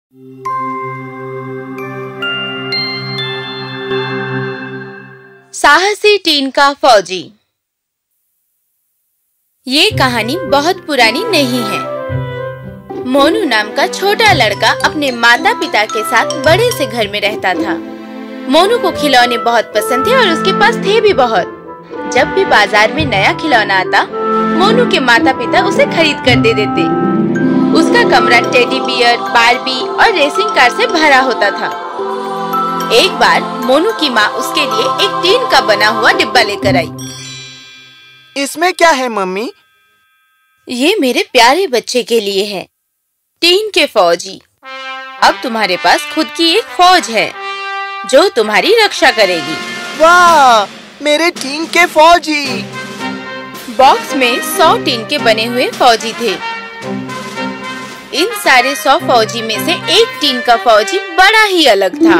साहसी टीन का फौजी। ये कहानी बहुत पुरानी नहीं है। मोनू नाम का छोटा लड़का अपने माता पिता के साथ बड़े से घर में रहता था। मोनू को खिलौने बहुत पसंद थे और उसके पास थे भी बहुत। जब भी बाजार में नया खिलौना आता, मोनू के माता पिता उसे खरीद कर दे देते। उसका कमरा टेडी बियर, बारबी और रेसिंग कार से भरा होता था। एक बार मोनू की माँ उसके लिए एक टीन का बना हुआ डिब्बा लेकर आई। इसमें क्या है मम्मी? ये मेरे प्यारे बच्चे के लिए है, टीन के फौजी। अब तुम्हारे पास खुद की एक फौज है जो तुम्हारी रक्षा करेगी। वाह, मेरे टीन के फौजी! बॉक्स में 100 टीन के बने हुए फौजी थे। इन सारे 100 फौजी में से एक टीन का फौजी बड़ा ही अलग था।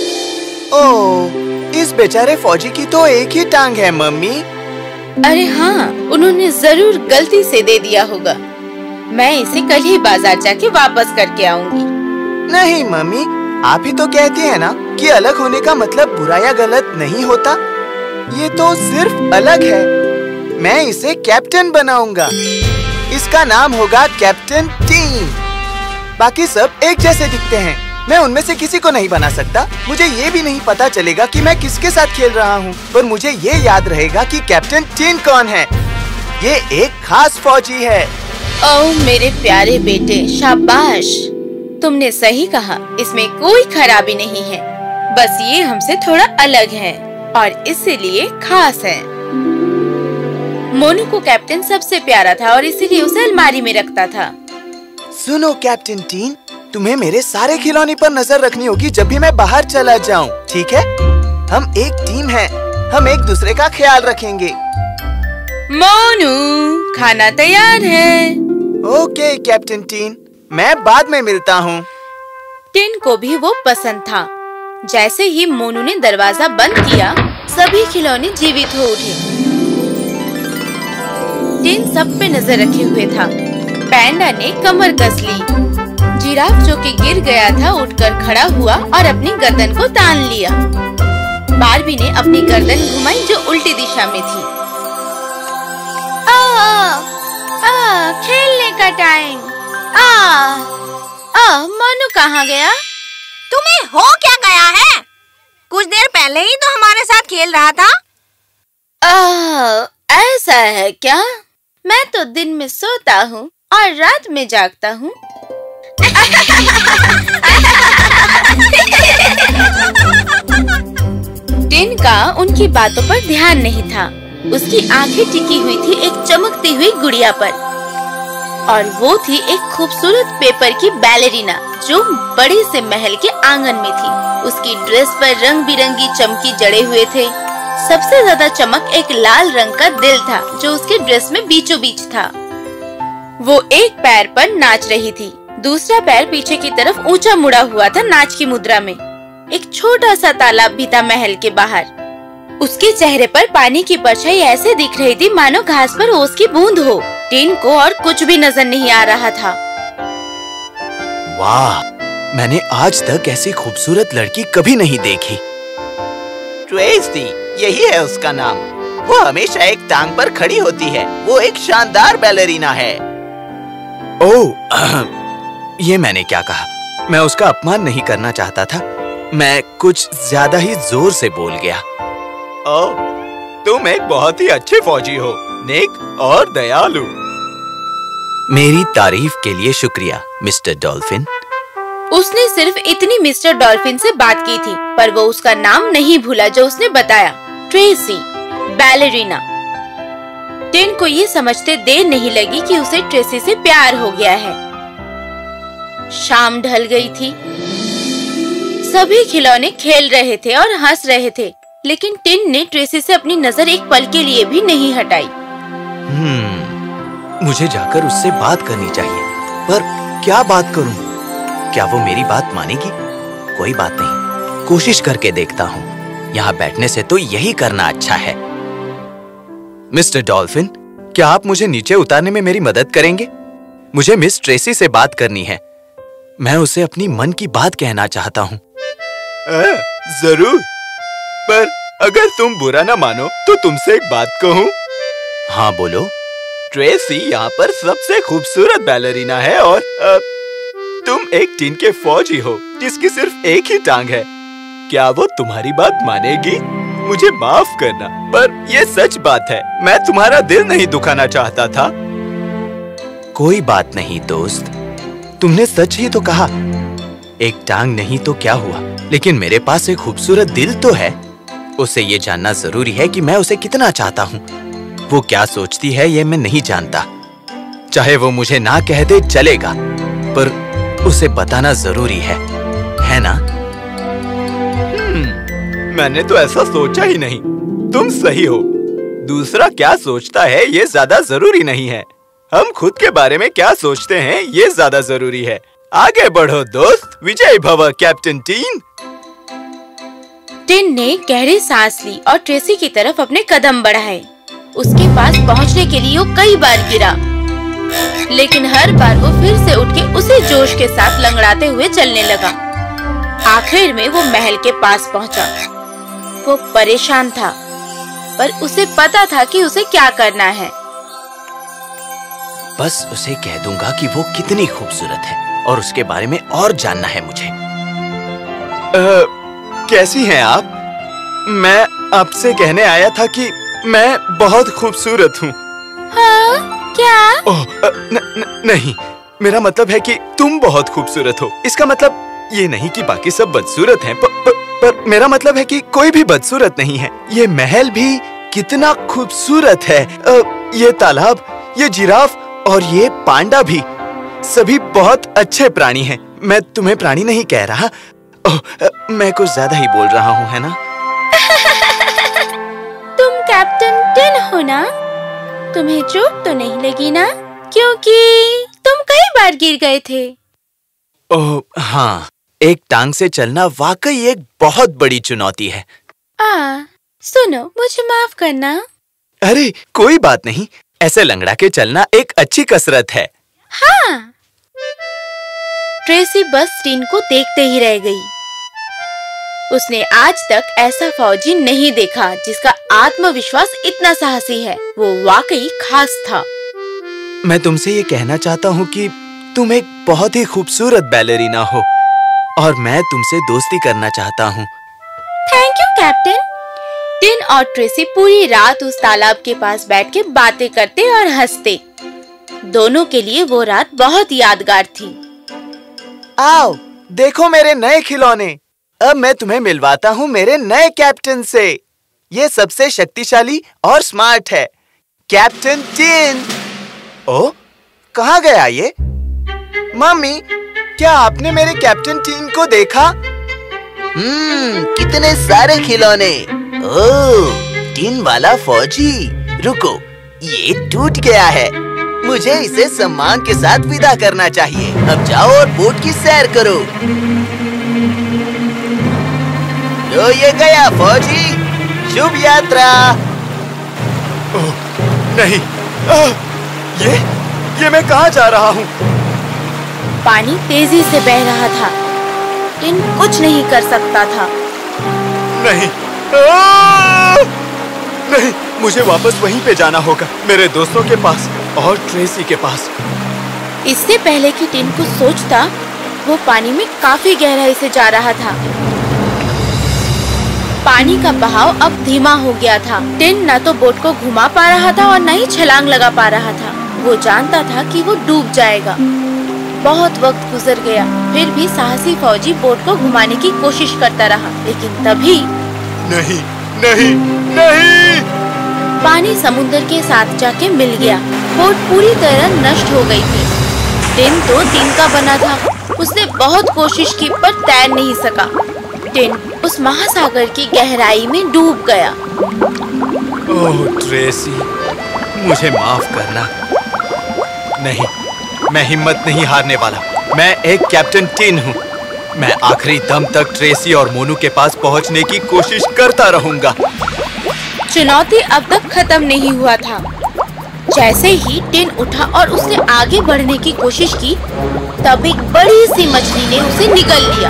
ओह, इस बेचारे फौजी की तो एक ही टांग है मम्मी। अरे हाँ, उन्होंने जरूर गलती से दे दिया होगा। मैं इसे कल ही बाजार जाके वापस करके आऊंगी। नहीं मम्मी, आप ही तो कहती है ना कि अलग होने का मतलब बुरा या गलत नहीं होता। ये तो सिर्फ अलग है। मैं इसे कैप्टन बनाऊंगा। इसका नाम होगा कैप्टन टीन। बाकी सब एक जैसे दिखते हैं। मैं उनमें से किसी को नहीं बना सकता। मुझे ये भी नहीं पता चलेगा कि मैं किसके साथ खेल रहा हूँ, पर मुझे ये याद रहेगा कि कैप्टन टीन कौन है। ये एक खास फौजी है। ओह मेरे प्यारे बेटे, शाबाश! तुमने सही कहा। इसमें कोई खराबी नहीं है, बस ये हमसे थोड़ा अलग है और इसीलिए खास है। मोनू को कैप्टन सबसे प्यारा था और इसीलिए उसे अलमारी में रखता था। सुनो कैप्टन टीन, तुम्हें मेरे सारे खिलौने पर नजर रखनी होगी जब भी मैं बाहर चला जाऊं, ठीक है? हम एक टीम हैं, हम एक दूसरे का ख्याल रखेंगे। मोनू, खाना तैयार है। ओके कैप्टन टीन, मैं बाद में मिलता हूँ। टिन को भी वो पसंद था। जैसे ही मोनू ने दरवाजा बंद किया, सभी खिलौने जीवित हो उठे। टिन सब पे नजर रखे हुए था। पैंडा ने कमर कस ली। जिराफ जो कि गिर गया था उठकर खड़ा हुआ और अपनी गर्दन को तान लिया। बारबी ने अपनी गर्दन घुमाई जो उल्टी दिशा में थी। खेलने का टाइम। मोनू कहाँ गया? तुम्हें हो क्या गया है? कुछ देर पहले ही तो हमारे साथ खेल रहा था। ऐसा है क्या? मैं तो दिन में सोता हूँ और रात में जागता हूँ। टिन का उनकी बातों पर ध्यान नहीं था। उसकी आंखें टिकी हुई थी एक चमकती हुई गुड़िया पर, और वो थी एक खूबसूरत पेपर की बैलेरिना जो बड़े से महल के आंगन में थी। उसकी ड्रेस पर रंग बिरंगी चमकी जड़े हुए थे। सबसे ज्यादा चमक एक लाल रंग का दिल था जो उसके ड्रेस में बीचों बीच था। वो एक पैर पर नाच रही थी, दूसरा पैर पीछे की तरफ ऊंचा मुड़ा हुआ था नाच की मुद्रा में। एक छोटा सा तालाब भी था महल के बाहर। उसके चेहरे पर पानी की परछाई ऐसे दिख रही थी मानो घास पर ओस की बूंद हो। टिन को और कुछ भी नजर नहीं आ रहा था। वाह, मैंने आज तक ऐसी खूबसूरत लड़की कभी नहीं देखी। ट्रेसी, यही है उसका नाम। वो हमेशा एक टांग पर खड़ी होती है। वो एक शानदार बैलेरिना है। ओह, ये मैंने क्या कहा? मैं उसका अपमान नहीं करना चाहता था। मैं कुछ ज्यादा ही जोर से बोल गया। ओह, तुम एक बहुत ही अच्छे फौजी हो, नेक और दयालु। मेरी तारीफ के लिए शुक्रिया मिस्टर डॉल्फिन। उसने सिर्फ इतनी मिस्टर डॉल्फिन से बात की थी, पर वो उसका नाम नहीं भूला जो उसने बताया, ट्रेसी, बैलेरिना। टिन को ये समझते देर नहीं लगी कि उसे ट्रेसी से प्यार हो गया है। शाम ढल गई थी। सभी खिलौने खेल रहे थे और हंस रहे थे, लेकिन टिन ने ट्रेसी से अपनी नजर एक पल के लिए भी नहीं हटाई। मुझे जाकर उससे बात करनी चाहिए, पर क्या बात करूं? क्या वो मेरी बात मानेगी? कोई बात नहीं, कोशिश करके देखता हूँ। यहाँ बैठने से तो यही करना अच्छा है। मिस्टर डॉल्फिन, क्या आप मुझे नीचे उतारने में मेरी मदद करेंगे? मुझे मिस ट्रेसी से बात करनी है। मैं उसे अपनी मन की बात कहना चाहता हूँ। जरूर, पर अगर तुम बुरा ना मानो तो तुमसे एक बात कहूँ। हाँ बोलो। ट्रेसी यहाँ पर सबसे खूबसूरत बैलरीना है और तुम एक टीन के फौजी हो जिसकी सिर्फ एक ही टांग है। क्या वो तुम्हारी बात मानेगी? मुझे माफ करना, पर ये सच बात है। मैं तुम्हारा दिल नहीं दुखाना चाहता था। कोई बात नहीं दोस्त, तुमने सच ही तो कहा। एक टांग नहीं तो क्या हुआ, लेकिन मेरे पास एक खूबसूरत दिल तो है। उसे ये जानना जरूरी है कि मैं उसे कितना चाहता हूँ। वो क्या सोचती है ये मैं नहीं जानता। चाहे वो मुझे ना कह दे चलेगा, पर उसे बताना जरूरी है ना? मैंने तो ऐसा सोचा ही नहीं। तुम सही हो। दूसरा क्या सोचता है ये ज्यादा जरूरी नहीं है। हम खुद के बारे में क्या सोचते हैं ये ज्यादा जरूरी है। आगे बढ़ो दोस्त। विजय भव कैप्टन टीन। टिन ने गहरी सांस ली और ट्रेसी की तरफ अपने कदम बढ़ाए। उसके पास पहुंचने के लिए वो कई बार गिरा, लेकिन हर बार वो फिर से उठ के उसी जोश के साथ लंगड़ाते हुए चलने लगा। आखिर में वो महल के पास पहुंचा। वो परेशान था, पर उसे पता था कि उसे क्या करना है। बस उसे कह दूंगा कि वो कितनी खूबसूरत है और उसके बारे में और जानना है मुझे। कैसी हैं आप? मैं आपसे कहने आया था कि मैं बहुत खूबसूरत हूँ। हाँ, क्या? नहीं, मेरा मतलब है कि तुम बहुत खूबसूरत हो। इसका मतलब ये नहीं कि बाकी सब बदसूरत हैं, पर मेरा मतलब है कि कोई भी बदसूरत नहीं है। ये महल भी कितना खूबसूरत है। ये तालाब, ये जिराफ और ये पांडा भी, सभी बहुत अच्छे प्राणी हैं। मैं तुम्हें प्राणी नहीं कह रहा। मैं कुछ ज्यादा ही बोल रहा हूँ, है ना? तुम कैप्टन टिन हो ना? तुम्हें चोट तो नहीं लगी ना? क्योंकि तुम कई बार गिर गए थे। ओह हाँ, एक टांग से चलना वाकई एक बहुत बड़ी चुनौती है। सुनो, मुझे माफ करना। अरे कोई बात नहीं, ऐसे लंगड़ा के चलना एक अच्छी कसरत है। हाँ। ट्रेसी बस टिन को देखते ही रह गई। उसने आज तक ऐसा फौजी नहीं देखा जिसका आत्मविश्वास इतना साहसी है। वो वाकई खास था। मैं तुमसे ये कहना चाहता हूँ कि तुम एक बहुत ही खूबसूरत बैलरीना हो और मैं तुमसे दोस्ती करना चाहता हूँ। Thank you captain. टिन और ट्रेसी पूरी रात उस तालाब के पास बैठ के बातें करते और हंसते। दोनों के लिए वो रात बहुत यादगार थी। आओ देखो मेरे नए खिलौने। अब मैं तुम्हें मिलवाता हूँ मेरे नए कैप्टन से। ये सबसे शक्तिशाली और स्मार्ट है, कैप्टन टिन। ओह, कहाँ गया ये? मम्मी, क्या आपने मेरे कैप्टन टिन को देखा? कितने सारे खिलौने। ओह, टिन वाला फौजी। रुको, ये टूट गया है। मुझे इसे सम्मान के साथ विदा करना चाहिए। अब जाओ और बोट की सैर करो। लो ये गया फौजी, शुभ यात्रा। ओह, नहीं, ये मैं कहाँ जा रहा हूँ? पानी तेजी से बह रहा था। टिन कुछ नहीं कर सकता था। नहीं, नहीं, मुझे वापस वहीं पे जाना होगा, मेरे दोस्तों के पास और ट्रेसी के पास। इससे पहले कि टिन कुछ सोचता, वो पानी में काफी गहराई से जा रहा था। पानी का बहाव अब धीमा हो गया था। टिन न तो बोट को घुमा पा रहा था और न ही छलांग लगा पा रहा था। वो जानता था कि वो डूब जाएगा। बहुत वक्त गुजर गया, फिर भी साहसी फौजी बोट को घुमाने की कोशिश करता रहा, लेकिन तभी नहीं, नहीं, नहीं! पानी समुद्र के साथ जाके मिल गया। बोट पूरी तरह नष्ट हो गई थी। टिन तो टिन का बना था। उसने बहुत कोशिश की पर तैर नहीं सका। टिन उस महासागर की गहराई में डूब गया। ओह ट्रेसी, मुझे माफ करना। नहीं, मैं हिम्मत नहीं हारने वाला। मैं एक कैप्टन टिन हूँ। मैं आखिरी दम तक ट्रेसी और मोनू के पास पहुँचने की कोशिश करता रहूँगा। चुनौती अब तक खत्म नहीं हुआ था। जैसे ही टिन उठा और उसने आगे बढ़ने की कोशिश की, तब एक बड़ी सी मछली ने उसे निगल लिया।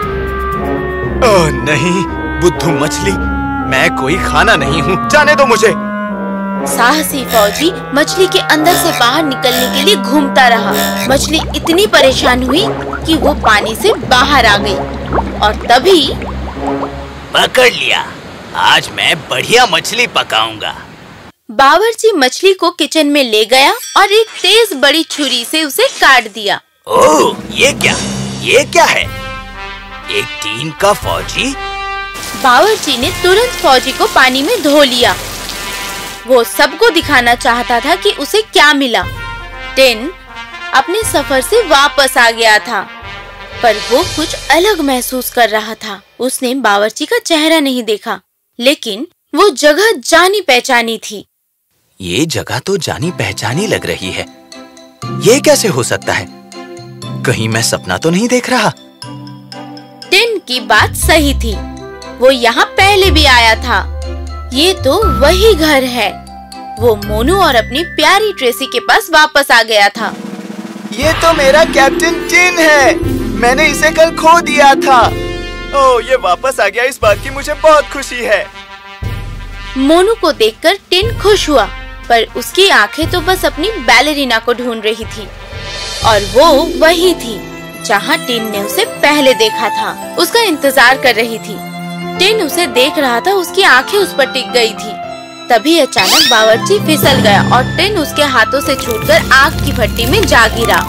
ओह नहीं, बुद्धू मछली, मैं कोई खाना नहीं हूँ, जाने दो मुझे। साहसी फौजी मछली के अंदर से बाहर निकलने के लिए घूमता रहा। मछली इतनी परेशान हुई कि वो पानी से बाहर आ गई और तभी पकड़ लिया, आज मैं बढ़िया मछली पकाऊंगा। बावर्ची मछली को किचन में ले गया और एक तेज बड़ी छुरी से उसे काट दिया। ओह, ये क्या है? एक टीन का फौजी? बावर्ची ने तुरंत फौजी को पानी में धो लिया। वो सबको दिखाना चाहता था कि उसे क्या मिला। टिन अपने सफर से वापस आ गया था, पर वो कुछ अलग महसूस कर रहा था। उसने बावर्ची का चेहरा नहीं देखा, लेकिन वो जगह जानी पहचानी थी। ये जगह तो जानी पहचानी लग रही है। ये कैसे हो सकता है? कहीं मैं सपना तो नहीं देख रहा? टिन की बात सही थी, वो यहाँ पहले भी आया था। ये तो वही घर है। वो मोनू और अपनी प्यारी ट्रेसी के पास वापस आ गया था। ये तो मेरा कैप्टन टिन है, मैंने इसे कल खो दिया था। ओह, ये वापस आ गया, इस बात की मुझे बहुत खुशी है। मोनू को देखकर टिन खुश हुआ, पर उसकी आंखें तो बस अपनी बैलेरिना को ढूंढ रही थी और वो वही थी जहाँ टिन ने उसे पहले देखा था। उसका इंतजार कर रही थी। टिन उसे देख रहा था, उसकी आंखें उस पर टिक गई थी। तभी अचानक बावर्ची फिसल गया और टिन उसके हाथों से छूटकर आग की भट्टी में जा गिरा।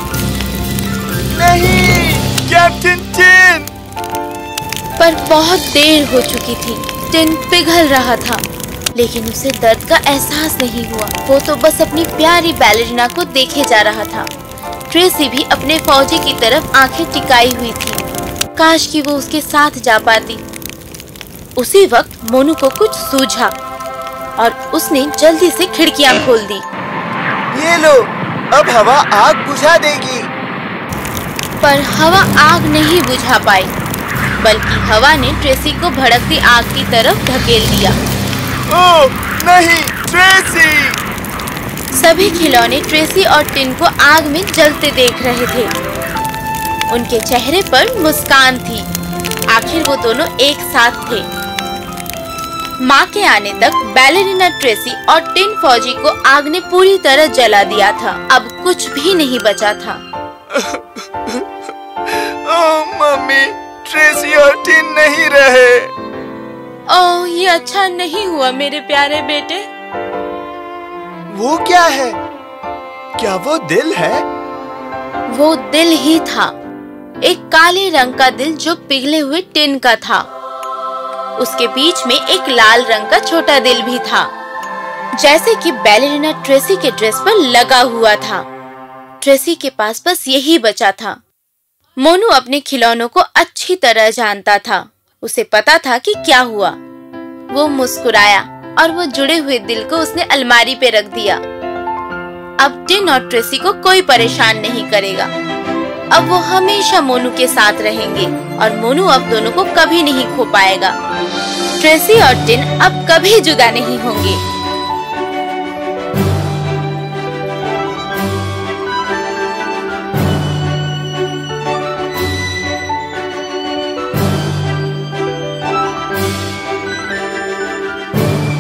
नहीं, कैप्टन टिन! पर बहुत देर हो चुकी थी। टिन पिघल रहा था, लेकिन उसे दर्द का एहसास नहीं हुआ। वो तो बस अपनी प्यारी बैलेरिना को देखे जा रहा था। ट्रेसी भी अपने फौजी की तरफ आंखें टिकाई हुई थी। काश कि वो उसके साथ जा पाती। उसी वक्त मोनू को कुछ सूझा और उसने जल्दी से खिड़कियां खोल दी। ये लो, अब हवा आग बुझा देगी। पर हवा आग नहीं बुझा पाई, बल्कि हवा ने ट्रेसी को भड़कती आग की तरफ धकेल दिया। ओह नहीं, ट्रेसी! सभी खिलौने ट्रेसी और टिन को आग में जलते देख रहे थे। उनके चेहरे पर मुस्कान थी। आखिर वो दोनों एक साथ थे। माँ के आने तक बैलेरिना, ट्रेसी और टिन फौजी को आग ने पूरी तरह जला दिया था। अब कुछ भी नहीं बचा था। ओह मम्मी, ट्रेसी और टिन नहीं रहे। ओह, ये अच्छा नहीं हुआ मेरे प्यारे बेटे। वो क्या है? क्या वो दिल है? वो दिल ही था, एक काले रंग का दिल जो पिघले हुए टिन का था। उसके बीच में एक लाल रंग का छोटा दिल भी था, जैसे कि बैलेरिना ट्रेसी के ड्रेस पर लगा हुआ था। ट्रेसी के पास बस यही बचा था। मोनू अपने खिलौनों को अच्छी तरह जानता था। उसे पता था कि क्या हुआ। वो मुस्कुराया और वो जुड़े हुए दिल को उसने अलमारी पे रख दिया। अब टिन और ट्रेसी को कोई परेशान नहीं करेगा। अब वो हमेशा मोनू के साथ रहेंगे और मोनू अब दोनों को कभी नहीं खो पाएगा। ट्रेसी और टिन अब कभी जुदा नहीं होंगे।